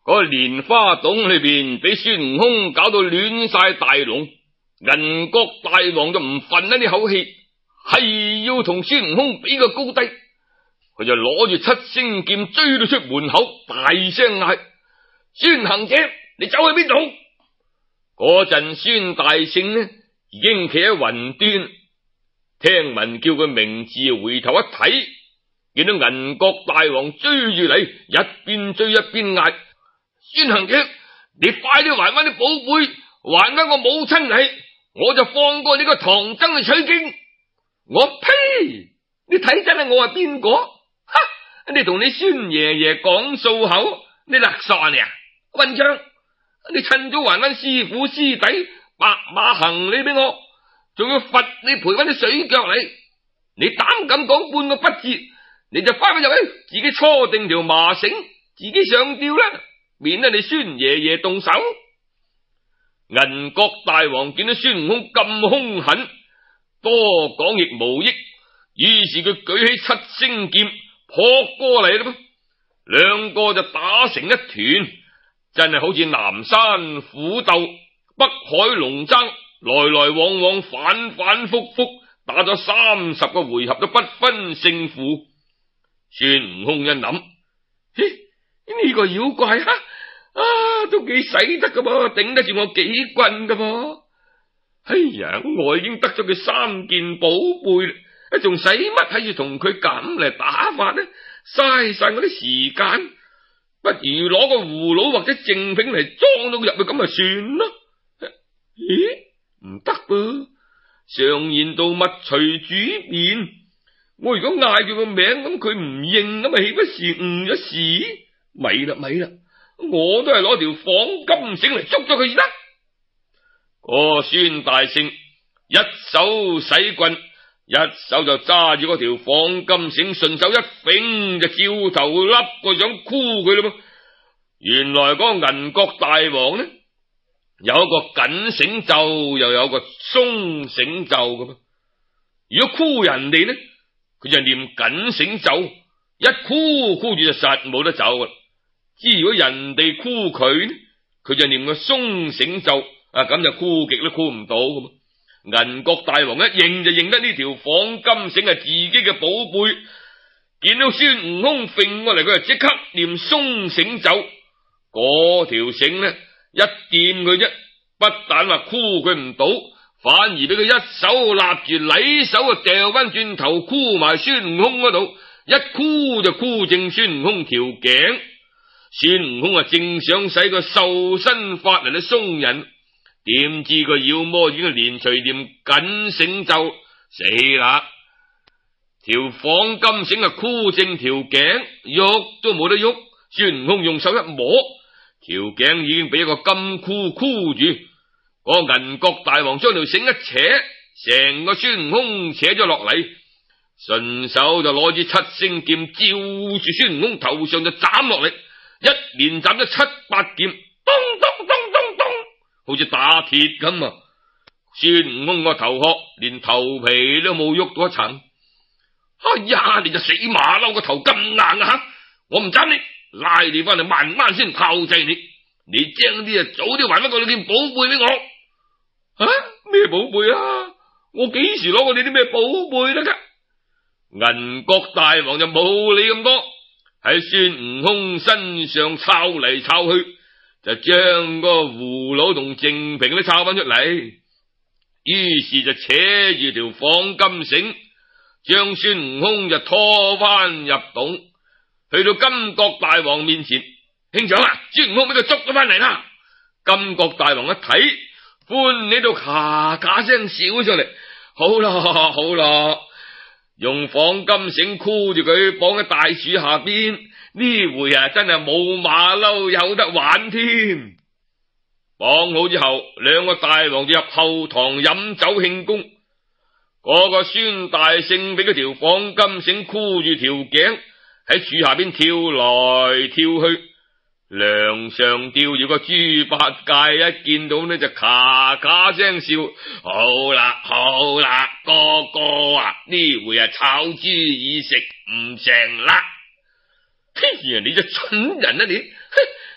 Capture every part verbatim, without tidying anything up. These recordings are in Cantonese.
嗰蓮花洞裏邊俾孫悟空搞到亂晒大龍，銀國大王就唔忿一呢口氣，係要同孫悟空比個高低，佢就攞住七星劍追到出門口，大聲嗌：孫行者，你走去邊度？嗰陣孫大聖呢已經企喺雲端，聽聞叫佢名字，回頭一睇，見到銀國大王追住嚟，一邊追一邊嗌：孫行者，你快啲還翻啲寶貝，還翻我母親嚟，我就放過你個唐僧去取經。我呸！你睇真係我係邊個？哈！你同你孫爺爺講數口，你勒索你啊！混帳！你趁早還翻師傅師弟白馬行李俾我，仲要罰你賠翻啲水腳嚟。你膽敢講半個不字，你就翻返入去自己搓定條麻繩，自己上吊啦，免得你孫爺爺動手。銀國大王見到孫悟空咁兇狠，多講亦無益，於是佢舉起七星劍撲過嚟啦，兩個就打成一團，真係好似南山虎鬥、北海龍爭，來來往往，反反复复，打咗三十個回合都不分勝負。孫悟空一諗，嘿，呢個妖怪啊，啊都幾使得噶噃，頂得住我幾棍噶噃。哎呀，我已經得咗佢三件寶貝，仲使乜喺住同佢咁嚟打法呢？嘥晒我啲時間，不如攞個葫蘆或者淨瓶嚟裝到入去咁咪算咯。咦，唔得噃，常言道物隨主變，我如果嗌住個名咁佢唔應，咁咪豈不是誤咗事？咪啦咪啦，我都係攞條仿金繩嚟捉咗佢先得。個孫大聖一手使棍，一手就揸住嗰條仿金繩，順手一揈就照頭笠個樣箍佢咯噃。原來嗰個銀國大王呢，有一個緊繩咒，又有個鬆繩咒㗎噃。如果箍人哋呢，佢就念緊繩咒，一箍箍住就實冇得走啦。之如果人哋箍佢呢，佢就念個鬆繩咒，啊咁就箍極都箍唔到㗎嘛。銀國大王一認就認得呢條仿金繩係自己嘅寶貝，見到孫悟空揈過嚟，佢就即刻念鬆繩咒。嗰條繩呢一掂佢啫，不但話箍佢唔到，反而俾佢一手立住，禮手啊掉翻轉頭箍埋孫悟空嗰度，一箍就箍正孫悟空條頸。孫悟空啊正想使個瘦身法嚟到鬆人，點知個妖魔已經連隨念緊繩咒，死啦！條仿金繩啊箍正條頸，喐都冇得喐。孫悟空用手一摸，條頸已經俾一個金箍箍住。嗰個銀國大王將條繩一扯，成個孫悟空扯咗落嚟，順手就攞支七星劍照住孫悟空頭上就斬落嚟，一連斬咗七八劍，咚咚咚咚咚，好似打鐵咁啊！孫悟空個頭殼連頭皮都冇喐到一層。哎呀，你就死馬騮個頭咁硬啊吓！我唔斬你，拉你翻嚟慢慢先炮製你。你精啲啊，早啲還翻個件寶貝俾我。啊，咩寶貝啊？我幾時攞過你啲咩寶貝得噶？銀國大王就冇理咁多，喺孫悟空身上抄嚟抄去，就將個葫蘆同淨瓶都抄翻出嚟。於是就扯住條仿金繩，將孫悟空就拖翻入洞，去到金國大王面前。兄長啊，孫悟空俾佢捉咗翻嚟啦！金國大王一睇，歡喜到咔咔聲笑上嚟。好啦好啦，用仿金繩箍住佢，綁喺大樹下邊。呢回啊，真係冇馬騮有得玩添。綁好之後，兩個大王就入後堂飲酒慶功。嗰個孫大聖俾嗰條仿金繩箍住條頸，喺樹下邊跳來跳去。梁上吊住個豬八戒，一見到呢就咔咔聲笑。好啦好啦，哥哥啊，呢回啊炒豬已食唔成啦！嘿呀，你隻蠢人啊你！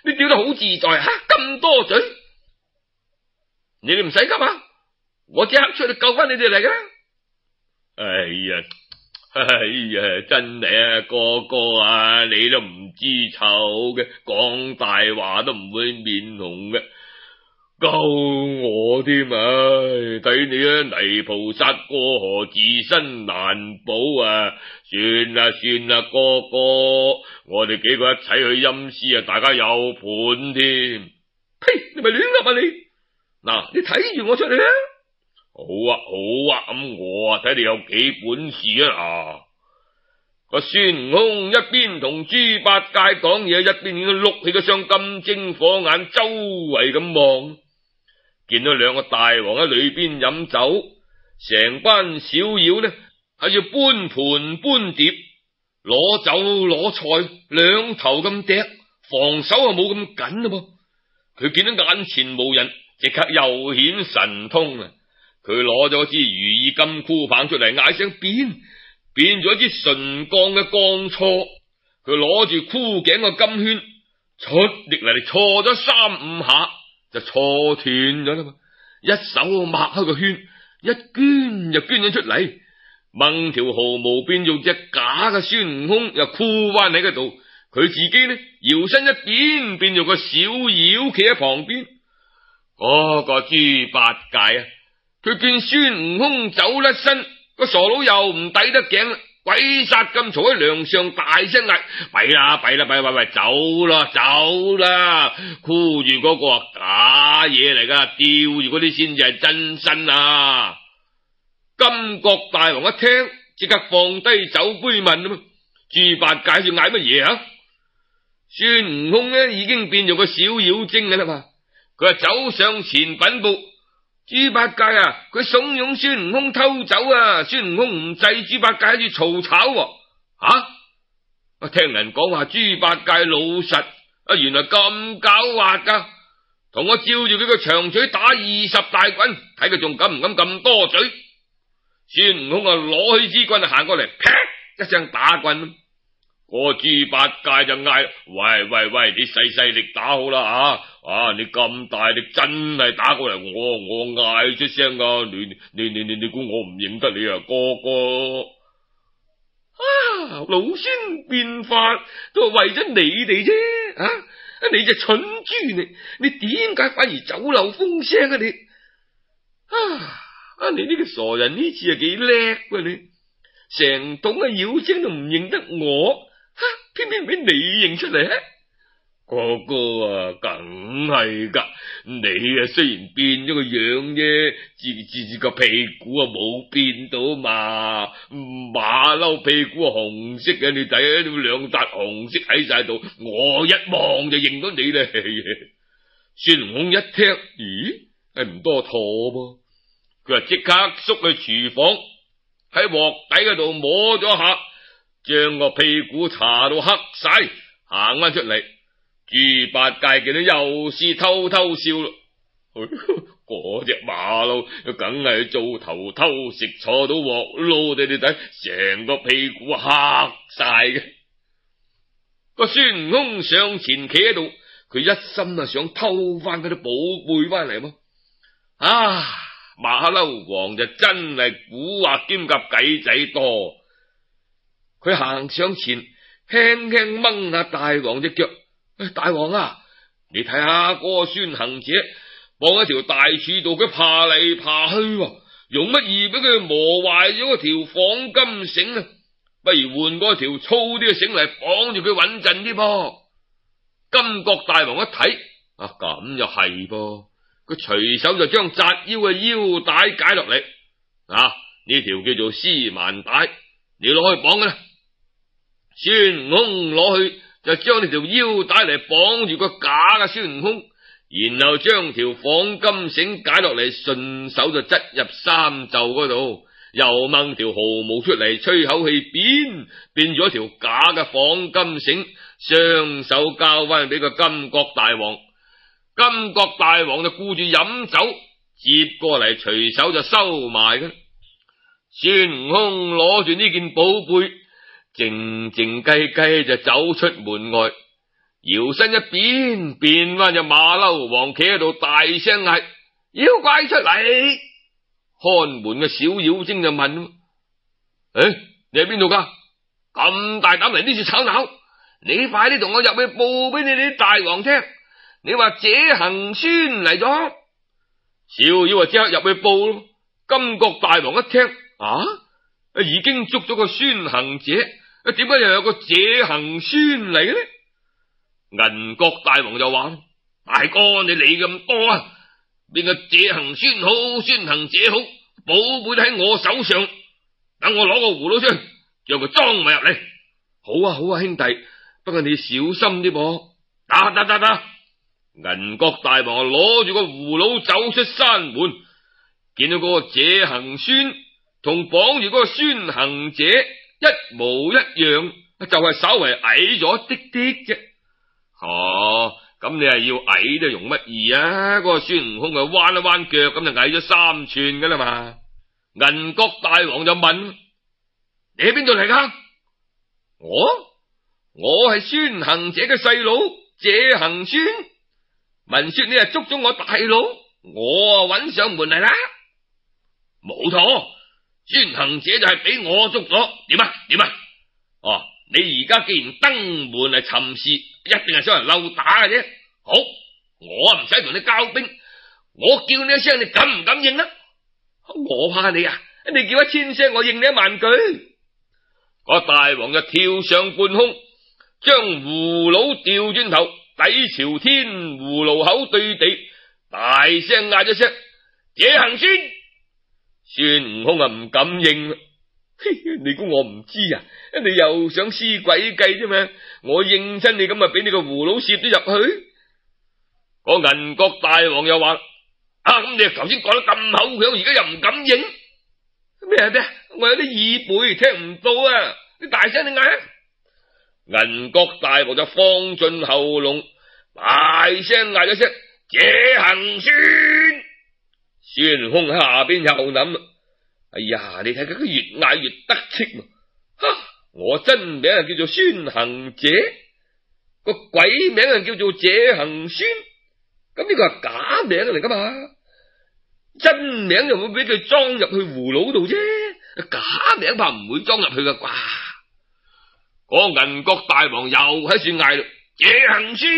你吊得好自在啊，咁多嘴，你哋唔使急啊，我即刻出去救翻你哋嚟噶。哎呀，哎呀，真係啊，哥哥啊，你都唔知醜嘅，講大話都唔會面紅嘅。救我添啊！睇你啊，泥菩薩過河自身難保啊！算啦算啦，哥哥，我哋幾個一齊去陰司啊，大家有伴添。呸！你咪亂噏啊你！嗱，你睇住我出嚟啊！好啊好啊，咁我啊睇你有幾本事啊！個孫悟空一邊同豬八戒講嘢，一邊已經碌起個雙金睛火眼，周圍咁望。見到兩個大王喺裏邊飲酒，成班小妖呢喺度搬盤搬碟，攞酒攞菜，兩頭咁掟，防守啊冇咁緊啦噃。佢見到眼前無人，即刻又顯神通啦！佢攞咗支如意金箍棒出嚟，嗌聲變，變咗支純鋼嘅鋼銼。佢攞住箍頸嘅金圈，出力嚟銼咗三五下。就錯斷咗啦嘛！一手擘開個圈，一捐就捐咗出嚟，掹條毫毛變做隻假嘅孫悟空，又箍翻喺嗰度。佢自己呢，搖身一變，變做個小妖企喺旁邊。嗰個豬八戒啊，佢見孫悟空走甩身，個傻佬又唔抵得頸，鬼殺咁嘈喺梁上大聲嗌：弊啦弊啦弊啦，喂，走啦走啦！箍住嗰個假嘢嚟噶，吊住嗰啲先至係真身啊！金國大王一聽，即刻放低酒杯問啊嘛：豬八戒住嗌乜嘢啊？孫悟空呢已經變做個小妖精噶啦嘛，佢就走上前稟報：豬八戒啊，佢慫恿孫悟空偷走啊！孫悟空唔制，豬八戒喺度嘈吵。吓！我聽人講話豬八戒老實啊，原來咁狡猾噶，同我照住佢個長嘴打二十大棍，睇佢仲敢唔敢咁多嘴。孫悟空啊，攞起支棍行過嚟，劈一聲打棍。個豬八戒就嗌：喂喂喂，你細細力打好啦啊！啊，你咁大力真係打過嚟，我我嗌出聲噶，你你你你你估我唔認得你啊，哥哥？啊，老孫變法都係為咗你哋啫，啊！你隻蠢豬你，你點解反而走漏風聲啊你？啊啊！你呢個傻人呢次係幾叻喎你，成棟嘅妖精都唔認得我。哈！偏偏俾你認出嚟，哥哥啊，梗係噶。你啊雖然變咗個樣啫，自自自個屁股啊冇變到嘛。馬騮屁股紅色嘅，你睇到兩笪紅色喺晒度，我一望就認到你咧。孫悟空一聽，咦，係唔多妥噃，佢話即刻縮去廚房，喺鑊底嗰度摸咗下。將個屁股搽到黑晒，行翻出嚟。豬八戒見到又是偷偷笑咯，嗰隻馬騮梗係做頭偷食，坐到鑊撈，你哋睇成個屁股黑晒嘅。個孫悟空上前企喺度，佢一心啊想偷翻嗰啲寶貝翻嚟嘛。啊，馬騮王就真係蠱惑兼夾計仔多。佢行上前，輕輕掹下大王隻腳。大王啊，你睇下嗰個孫行者放喺條大柱度，佢爬嚟爬去，容乜易俾佢磨壞咗嗰條紡金繩啊！不如換嗰條粗啲嘅繩嚟綁住佢穩陣啲噃。金國大王一睇，啊咁又係噃，佢隨手就將紮腰嘅腰帶解落嚟。啊，呢條叫做絲蠻帶，你攞去綁嘅啦。孫悟空攞去就將呢條腰帶嚟綁住個假嘅孫悟空，然後將條紡金繩解落嚟，順手就執入衫袖嗰度，又掹條毫毛出嚟，吹口氣變變咗條假嘅紡金繩，雙手交翻俾個金國大王。金國大王就顧住飲酒，接過嚟隨手就收埋嘅。孫悟空攞住呢件寶貝，靜靜雞雞就走出門外， 搖身一變，變翻隻馬騮王企喺度，大聲嗌：妖怪出嚟！看門嘅小妖精就問：誒，你喺邊度噶？咁大膽嚟呢處吵鬧？你快啲同我入去報俾你哋啲大王聽，你話謝行孫嚟咗。小妖啊，即刻入去報咯。金國大王一聽，啊，已經捉咗個孫行者，點解又有個謝行孫嚟呢？銀國大王就話：大哥，你理咁多啊？邊個謝行孫好，孫行者好，寶貝喺我手上，等我攞個葫蘆出，將佢裝埋入嚟。好啊，好啊，兄弟，不過你小心啲噃。打打打打！銀國大王攞住個葫蘆走出山門，見到嗰個謝行孫同綁住嗰個孫行者一模一樣，就係、是、稍為矮咗啲啲啫。哦，咁你係要矮都容乜易啊？嗰、那個孫悟空就彎一彎腳，咁就矮咗三寸噶啦嘛。銀國大王就問：你喺邊度嚟噶？我我係孫行者嘅細佬謝行孫，聞說你係捉咗我大佬，我啊揾上門嚟啦。冇錯，孫行者就係俾我捉咗。點啊點啊？哦，你而家既然登門嚟尋事，一定係想人溜打嘅啫。好，我啊唔使同你交兵，我叫你一聲，你敢唔敢應啊？我怕你啊，你叫一千聲，我應你一萬句。個大王就跳上半空，將葫蘆調轉頭，底朝天，葫蘆口對地，大聲嗌咗聲：謝行孫！孫悟空啊唔敢應。你估我唔知啊？你又想施鬼計啫嘛？我應親你咁啊，俾你個葫蘆攝咗入去。個銀國大王又話：啊，咁你頭先講得咁口響，而家又唔敢應咩咩？我有啲耳背聽唔到啊！你大聲啲嗌。銀國大王就放盡喉嚨，大聲嗌咗聲：謝行孫！孫悟空喺下邊又諗：哎呀，你睇佢越嗌越得戚嘛！哈，我真名係叫做孫行者，個鬼名係叫做謝行孫，咁呢個係假名嚟噶嘛？真名就會俾佢裝入去葫蘆度啫，假名怕唔會裝入去噶啩？嗰個銀國大王又喺處嗌啦：謝行孫！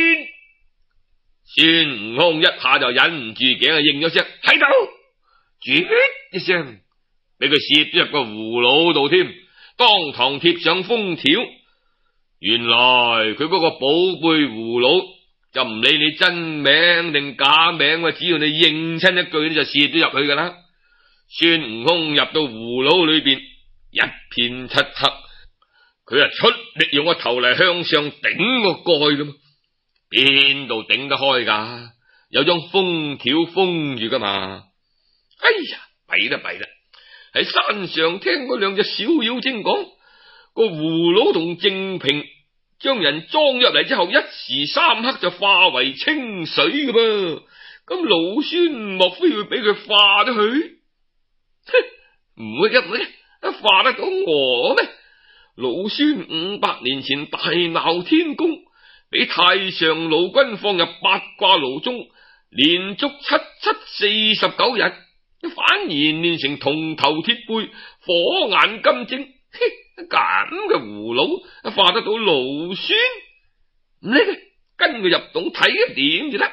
孫悟空一下就忍唔住頸啊，應咗聲喺度，絕一聲俾佢攝咗入個葫蘆度添，當堂貼上封條。原來佢嗰個寶貝葫蘆就唔理你真名定假名，只要你應親一句，你就攝咗入去噶啦。孫悟空入到葫蘆裏邊，一片漆黑，佢啊出力用個頭嚟向上頂個蓋噶嘛，邊度頂得開噶？有張封條封住噶嘛。哎呀，弊啦弊啦！喺山上聽嗰兩隻小妖精講，個葫蘆同淨瓶將人裝入嚟之後，一時三刻就化為清水噶噃。咁老孫莫非會俾佢化咗去？唔會嘅，唔會嘅，化得到我咩？老孫五百年前大鬧天宮，俾太上老君放入八卦爐中，連續七七四十九日，反而練成銅頭鐵背、火眼金睛。咁嘅葫蘆化得到老孫？唔理佢，跟佢入洞睇一點就得。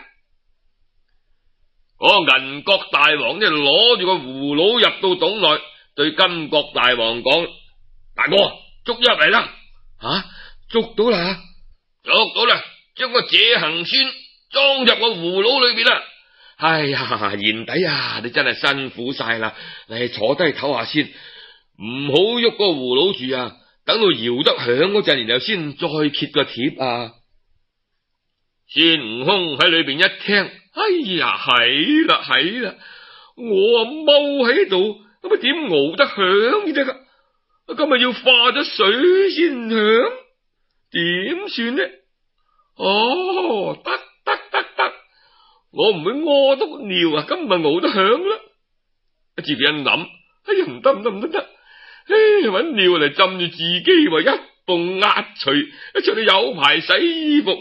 嗰個銀國大王呢，攞住個葫蘆入到洞內，對金國大王講：大哥，捉入嚟啦！吓、啊，捉到啦，捉到啦，將個謝行孫裝入個葫蘆裏邊啦。哎呀，賢弟啊，你真係辛苦晒啦，你坐低唞下先，唔好喐個葫蘆住啊，等到搖得響嗰陣，然後先再揭個貼啊。孫悟空喺裏邊一聽，哎呀，係啦係啦，我啊踎喺度，咁啊點熬得響啫？今日要化咗水先響，點算呢？哦，得得得得，我唔會屙督尿啊，今日熬得響啦。自己一諗，哎呀，唔得唔得唔得得，唉，搵尿嚟浸住自己，話一泵壓除，出去有排洗衣服啊！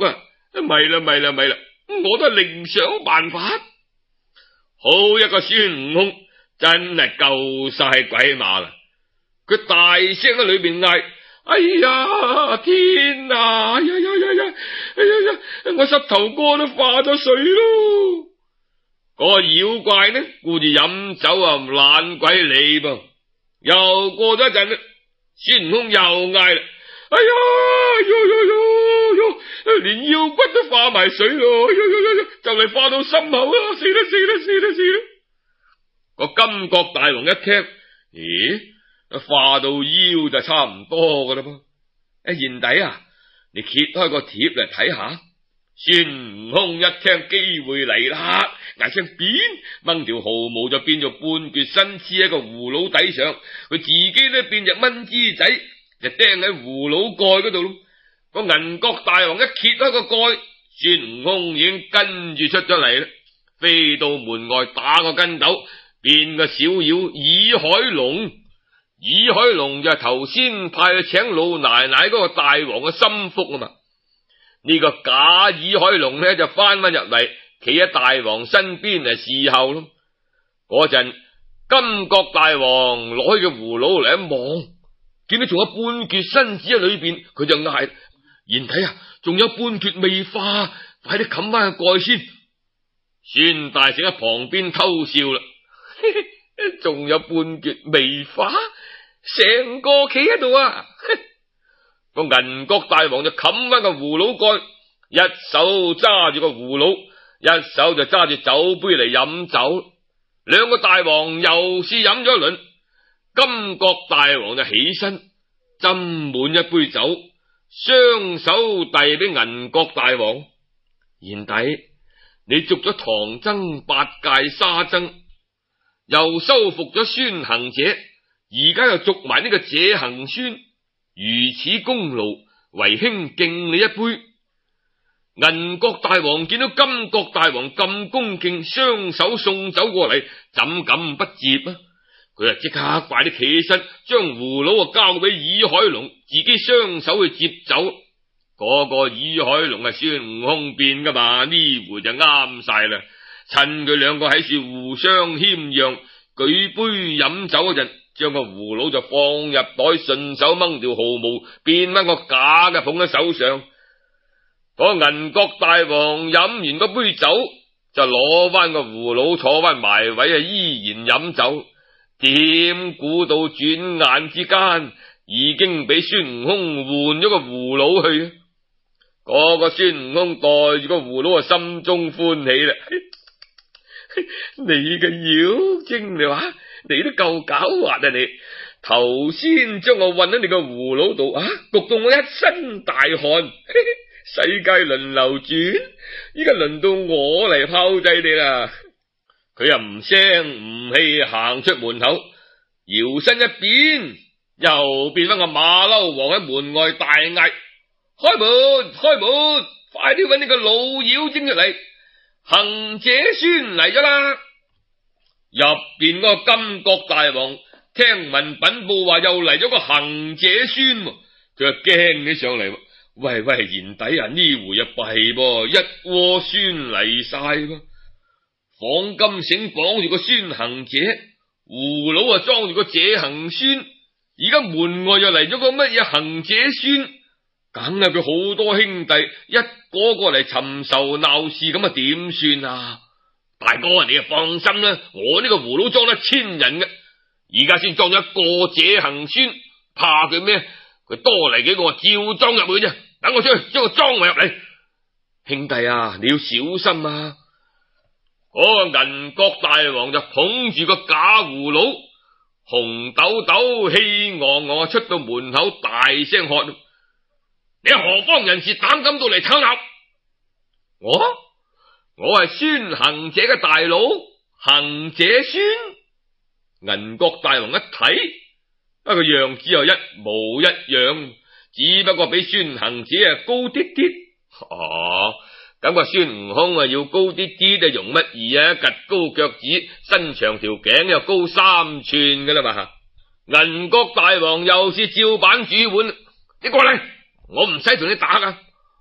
咪啦咪啦咪啦，我都係另想辦法。好一個孫悟空，真係夠晒鬼馬啦！佢大聲喺裏邊嗌：哎呀天啊！哎呀呀呀呀！哎呀呀！我膝頭哥都化咗水咯！嗰個妖怪呢，顧住飲酒啊，懶鬼理噃。又過咗一陣，孫悟空又嗌啦：哎呀喲喲喲喲，連腰骨都化埋水咯！喲喲喲喲，就嚟化到心口啦！死啦死啦死啦死啦！個金角大王一聽，咦？化到腰就差唔多噶啦噃。誒，賢弟啊，你揭開個貼嚟睇下。孫悟空一聽機會嚟啦，嗌聲變，掹條毫毛就變做半橛身黐喺個葫蘆底上，佢自己咧變隻蚊枝仔，就釘喺葫蘆蓋嗰度咯。個銀角大王一揭開個蓋，孫悟空已經跟住出咗嚟啦，飛到門外打個筋斗，變個小妖倚海龍。倚海龍就係頭先派去請老奶奶嗰個大王嘅心腹啊嘛。呢、這個假倚海龍呢，就翻翻入嚟，企喺大王身邊嚟侍候咯。嗰陣金角大王攞起個葫蘆嚟一望，見到仲有半橛身子喺裏邊，佢就嗌：賢弟啊，仲有半橛未化，快啲冚翻個蓋先。孫大聖喺旁邊偷笑啦，仲有半橛未化，成個企喺度啊！個銀角大王就冚翻個葫蘆蓋，一手揸住個葫蘆，一手就揸住酒杯嚟飲酒。兩個大王又試飲咗一輪，金角大王就起身斟滿一杯酒，雙手遞俾銀角大王：賢弟，你續咗唐僧八戒沙僧，又收服咗孫行者，而家又續埋呢個謝行孫，如此功勞，為兄敬你一杯。銀角大王見到金角大王咁恭敬，雙手送酒過嚟，怎敢不接啊？佢就即刻快啲企起身，將葫蘆啊交俾倚海龍，自己雙手去接酒。嗰、那個倚海龍係孫悟空變噶嘛，呢回就啱晒啦。趁佢兩個喺處互相謙讓，舉杯飲酒嗰陣，將個葫蘆就放入袋，順手掹條毫毛，變翻個假嘅捧喺手上。嗰銀角大王飲完嗰杯酒，就攞翻個葫蘆坐翻埋位啊，依然飲酒。點估到轉眼之間，已經俾孫悟空換咗個葫蘆去。嗰個孫悟空袋住個葫蘆啊，心中歡喜啦。你嘅妖精，你話你都夠狡猾啊！你頭先將我混喺你個葫蘆度啊，焗到我一身大汗。世界輪流轉，依家輪到我嚟炮製你啦！佢又唔聲唔氣行出門口，搖身一變，又變翻個馬騮王喺門外大嗌：開門開門，快啲搵呢個老妖精出嚟！行者孫嚟咗啦！入邊嗰個金角大王聽聞稟報話又嚟咗個行者孫，佢就驚起上嚟。喂喂，賢弟啊，呢回啊弊噃，一窩孫嚟晒噃，綁金繩綁住個孫行者，葫蘆啊裝住個謝行孫，而家門外又嚟咗個乜嘢行者孫，梗係佢好多兄弟一個個嚟尋仇鬧事，咁啊點算啊？大哥，你啊放心啦，我呢個葫蘆裝得千人嘅，而家先裝咗一個謝行孫，怕佢咩？佢多嚟幾個，我照裝入去啫。等我出去將佢裝埋入嚟。兄弟啊，你要小心啊！嗰個銀角大王就捧住個假葫蘆，紅豆豆氣昂昂出到門口，大聲喝：你何方人士，膽敢到嚟吵鬧？我我係孫行者嘅大佬，行者孫。銀角大王一睇，不過樣子又一模一樣，只不過比孫行者啊高啲啲。哦，咁個孫悟空啊要高啲啲，就容乜易啊？趷高腳趾，伸長條頸又高三寸噶啦嘛。銀角大王又是照板煮碗，你過嚟，我唔使同你打噶，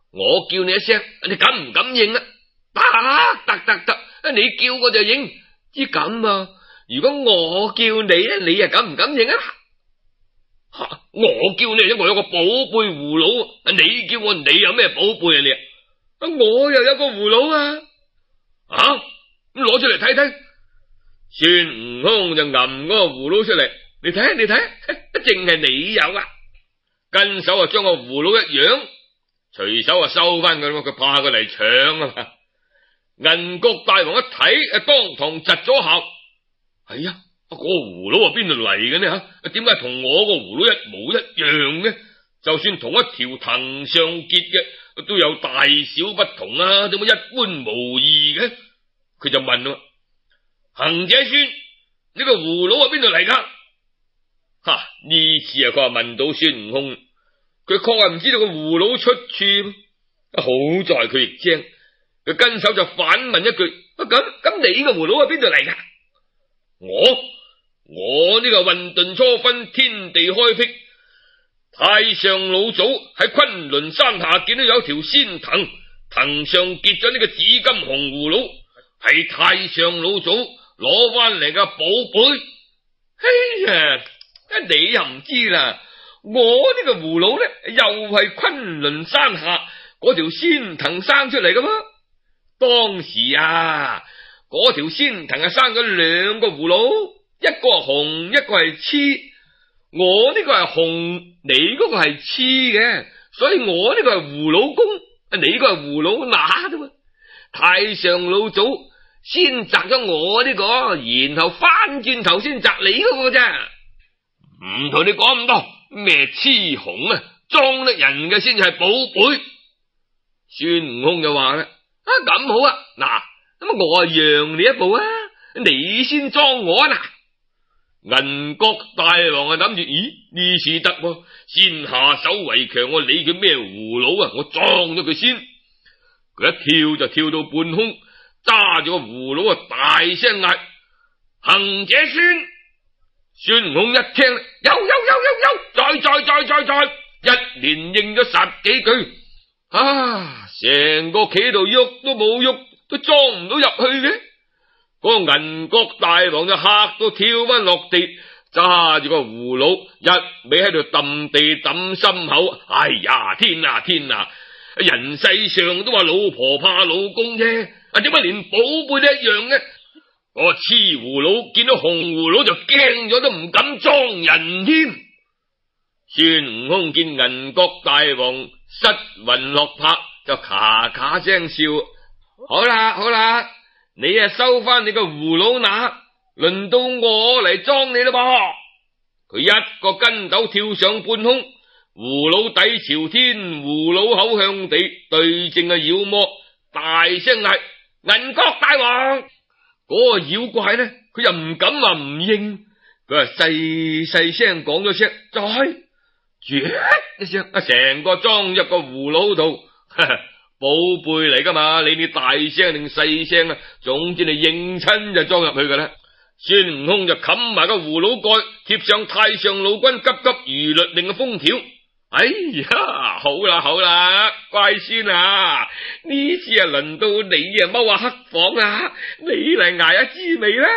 我叫你一聲，你敢唔敢應啊？得得得得，你叫我就應。知咁啊？如果我叫你咧，你又敢唔敢應啊？吓，我叫你，因為我有個寶貝葫蘆，你叫我，你有咩寶貝啊？你啊，我又有個葫蘆啊！啊，咁攞出嚟睇睇。孫悟空就揞嗰個葫蘆出嚟，你睇你睇，淨係你有啊！跟手啊，將個葫蘆一揚，隨手啊收翻佢，佢怕佢嚟搶啊嘛！銀國大王一睇，啊，當堂窒咗下。哎呀，嗰個葫蘆啊邊度嚟嘅呢？吓，點解同我個葫蘆一模一樣嘅？就算同一條藤上結嘅，都有大小不同啊，點解一般無二嘅？佢就問啦：行者孫，呢個葫蘆啊邊度嚟噶？哈！呢次啊，佢話問到孫悟空，佢確係唔知道個葫蘆出處。好在佢亦精，佢跟手就反問一句：咁咁你個葫蘆啊邊度嚟噶？我我呢個混沌初分，天地開闢，太上老祖喺昆崙山下見到有條仙藤，藤上結咗呢個紫金紅葫蘆，係太上老祖攞翻嚟嘅寶貝。哎呀，你又唔知啦，我呢個葫蘆咧又係昆崙山下嗰條仙藤生出嚟噶嘛。當時啊，嗰條仙藤係生咗兩個葫蘆，一個係紅，一個係黐。我呢個係紅，你嗰個係黐嘅，所以我呢個係葫蘆公，你個係葫蘆乸啫嘛。太上老祖先摘咗我呢個，然後翻轉頭先摘你嗰個啫。唔同你講咁多，咩黐紅啊，裝得人嘅先至係寶貝。孫悟空就話啦：啊咁好啊，嗱，咁我啊讓你一步啊，你先裝我啊嗱。銀國大王啊諗住，咦呢次得喎，先下手為強，我理佢咩葫蘆啊，我裝咗佢先。佢一跳就跳到半空，揸住個葫蘆啊，大聲嗌：行者孫！孫悟空一聽，有有有有有，再再再再再，一連應咗十幾句，啊，成個企度喐都冇喐，都裝唔到入去嘅。嗰個銀國大王就嚇到跳翻落地，揸住個葫蘆一味喺度揼地揼心口。哎呀，天啊天啊！人世上都話老婆怕老公啫，啊點解連寶貝都一樣呢？嗰個黐葫蘆見到紅葫蘆就驚咗，都唔敢裝人添。孫悟空見銀國大王失魂落魄，就咔咔聲笑：好啦好啦，你啊收翻你個葫蘆乸，輪到我嚟裝你啦噃。佢一個筋斗跳上半空，葫蘆底朝天，葫蘆口向地，對正嘅妖魔，大聲嗌：銀國大王！嗰個妖怪呢，佢又唔敢話唔應，佢話細細聲講咗聲再，絕一聲，啊成個裝入個葫蘆度，寶貝嚟噶嘛，你哋大聲定細聲啊？總之你應親就裝入去噶啦。孫悟空就冚埋個葫蘆蓋，貼上太上老君急急如律令嘅封條。哎呀，好啦好啦，乖孫啊，呢次啊輪到你啊踎下黑房啊，你嚟挨下滋味啦。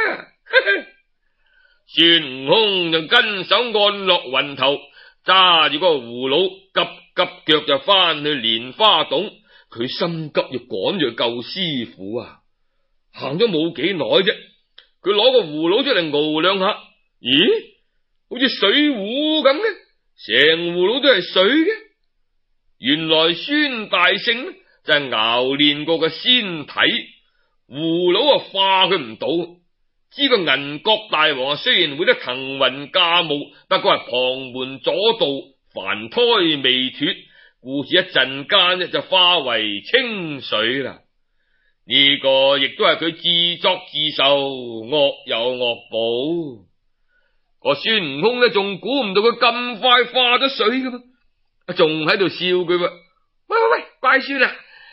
孫悟空就跟手按落雲頭，揸住個葫蘆，急急腳就翻去蓮花洞。佢心急要趕住救師傅啊！行咗冇幾耐啫，佢攞個葫蘆出嚟熬兩下，咦，好似水壺咁嘅。成葫蘆都係水嘅，原來孫大聖就係熬練過嘅仙體，葫蘆啊化佢唔到。知個銀國大王雖然會得騰雲駕霧，不過係旁門左道，凡胎未脫，故此一陣間呢就化為清水啦。呢、這個亦都係佢自作自受，惡有惡報。個孫悟空呢，仲估唔到佢咁快化咗水噶嘛，仲喺度笑佢喎。喂喂喂，乖孫啊，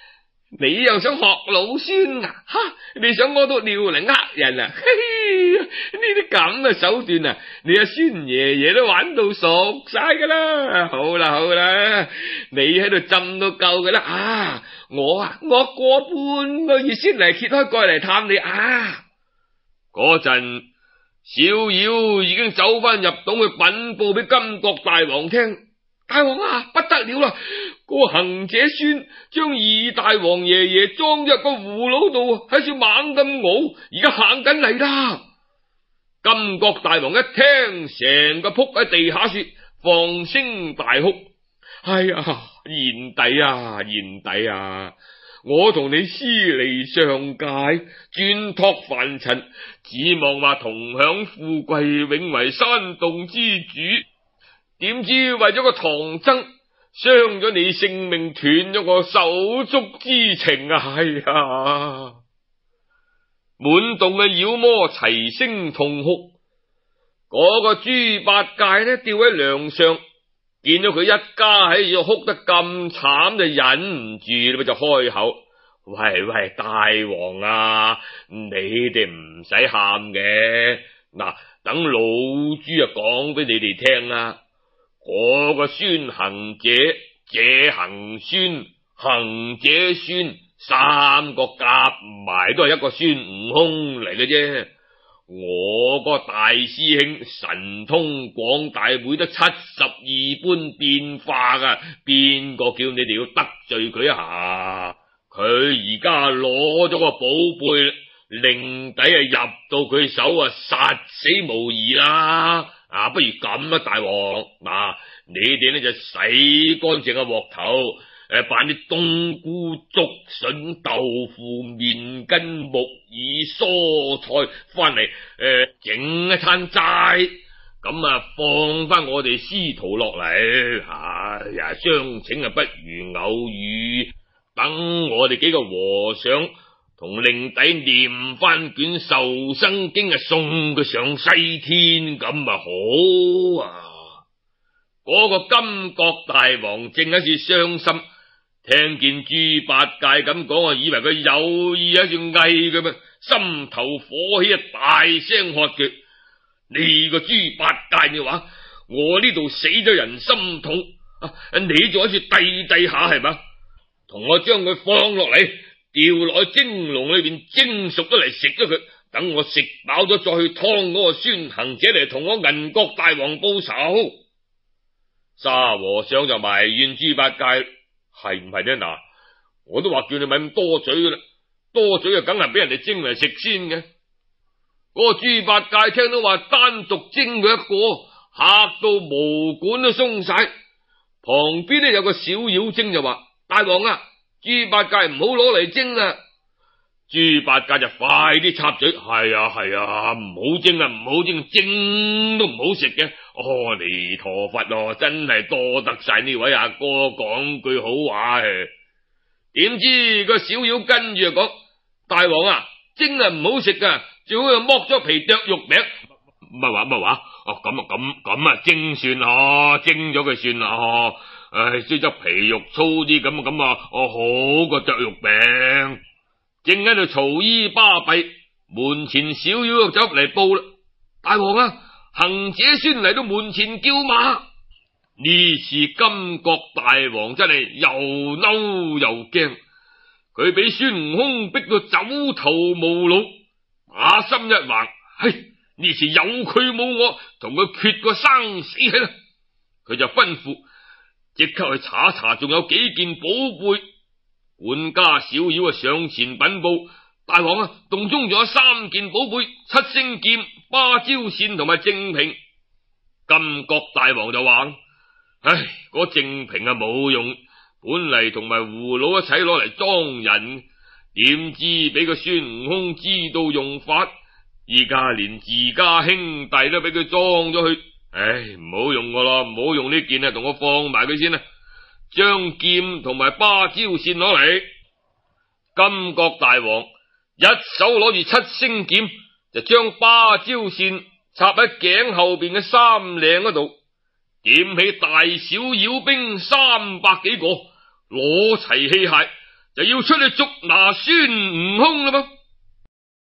你又想學老孫啊？哈！你想屙到尿嚟呃人啊？呢啲咁嘅手段啊，你阿孫爺爺都玩到熟晒噶啦。好啦好啦，你喺度浸到夠噶啦啊！我啊，我過半個月先嚟揭開蓋嚟探你啊！嗰陣，小妖已經走翻入洞去稟報俾金國大王聽。大王啊，不得了啦！個行者孫將二大王爺爺裝入個葫蘆度，喺處猛咁嘔，而家行緊嚟啦！金國大王一聽，成個仆喺地下說，放聲大哭：哎呀，賢弟啊，賢弟啊！我同你師離上界，專託凡塵，指望話同享富貴，永為山洞之主。點知為咗個唐僧，傷咗你性命，斷咗我手足之情啊！哎呀，滿洞嘅妖魔齊聲痛哭。嗰、那個豬八戒呢，吊喺梁上，見到佢一家喺度哭得咁慘，就忍唔住啦，就開口：喂喂，大王啊，你哋唔使喊嘅，嗱，等老豬啊講俾你哋聽啦。嗰個孫行者、者行孫、行者孫三個夾埋都係一個孫悟空嚟嘅啫。我個大師兄神通廣大，會得七十二般變化噶，邊個叫你哋要得罪佢啊？佢而家攞咗個寶貝，令弟啊入到佢手啊，殺死無疑啦！啊，不如咁啊，大王，嗱、啊，你哋呢就洗乾淨個鑊頭，誒、呃，扮啲冬菇、竹筍、豆腐、麵筋、木耳、蔬菜翻嚟，誒、呃，整一餐齋，咁啊，放翻我哋師徒落嚟。哎呀，相請啊，不如偶遇，等我哋幾個和尚同令弟念翻卷壽生經啊，送佢上西天，咁啊好啊！嗰、那個金國大王正喺處傷心，聽見豬八戒咁講啊，以為佢有意喺處翳佢咩，心頭火起啊，大聲喝佢：呢個豬八戒嘅話，我呢度死咗人心痛啊！你仲喺處遞遞下係嘛？同我將佢放落嚟，掉落去蒸籠裏邊蒸熟咗嚟食咗佢，等我食飽咗再去劏嗰個孫行者嚟同我銀國大王報仇。沙和尚就埋怨豬八戒：係唔係呢？嗱，我都話叫你咪咁多嘴噶啦，多嘴啊，梗係俾人哋蒸嚟食先嘅。嗰個豬八戒聽到話單獨蒸佢一個，嚇到毛管都鬆晒。旁邊呢有個小妖精就話：大王啊，豬八戒唔好攞嚟蒸啊！豬八戒就快啲插嘴：係啊係啊，唔好蒸啊，唔好蒸，蒸都唔好食嘅。阿彌陀佛咯，真係多得晒呢位阿哥講句好話。點知個小妖跟住就講：大王啊，蒸啊唔好食噶，最好就剝咗皮剁肉餅。乜話乜話？哦，咁啊咁咁啊，蒸算咯，蒸咗佢算啦。哦，唉，雖則皮肉粗啲，咁咁啊，哦好過剁肉餅。正喺度嘈姨巴閉，門前小妖就走嚟報啦：大王啊，行者孫嚟到門前叫罵。呢次金國大王真係又嬲又驚，佢俾孫悟空逼到走投無路，把心一橫，嘿，呢次有佢冇我，同佢決個生死喺啦。佢就吩咐即刻去查查，仲有幾件寶貝。管家小妖啊上前稟報：大王啊，洞中仲有三件寶貝，七星劍、芭蕉扇同埋淨瓶。金國大王就話：唉，嗰淨瓶啊冇用，本嚟同埋葫蘆一齊攞嚟裝人，點知俾個孫悟空知道用法，而家連自家兄弟都俾佢裝咗去。唉，唔好用我咯，唔好用呢件啊，同我放埋佢先啦。將劍同埋芭蕉扇攞嚟。金國大王一手攞住七星劍，就將芭蕉扇插喺頸後邊嘅衫領嗰度，點起大小妖兵三百幾個，攞齊器械， 就要出去捉拿孫悟空啦噃。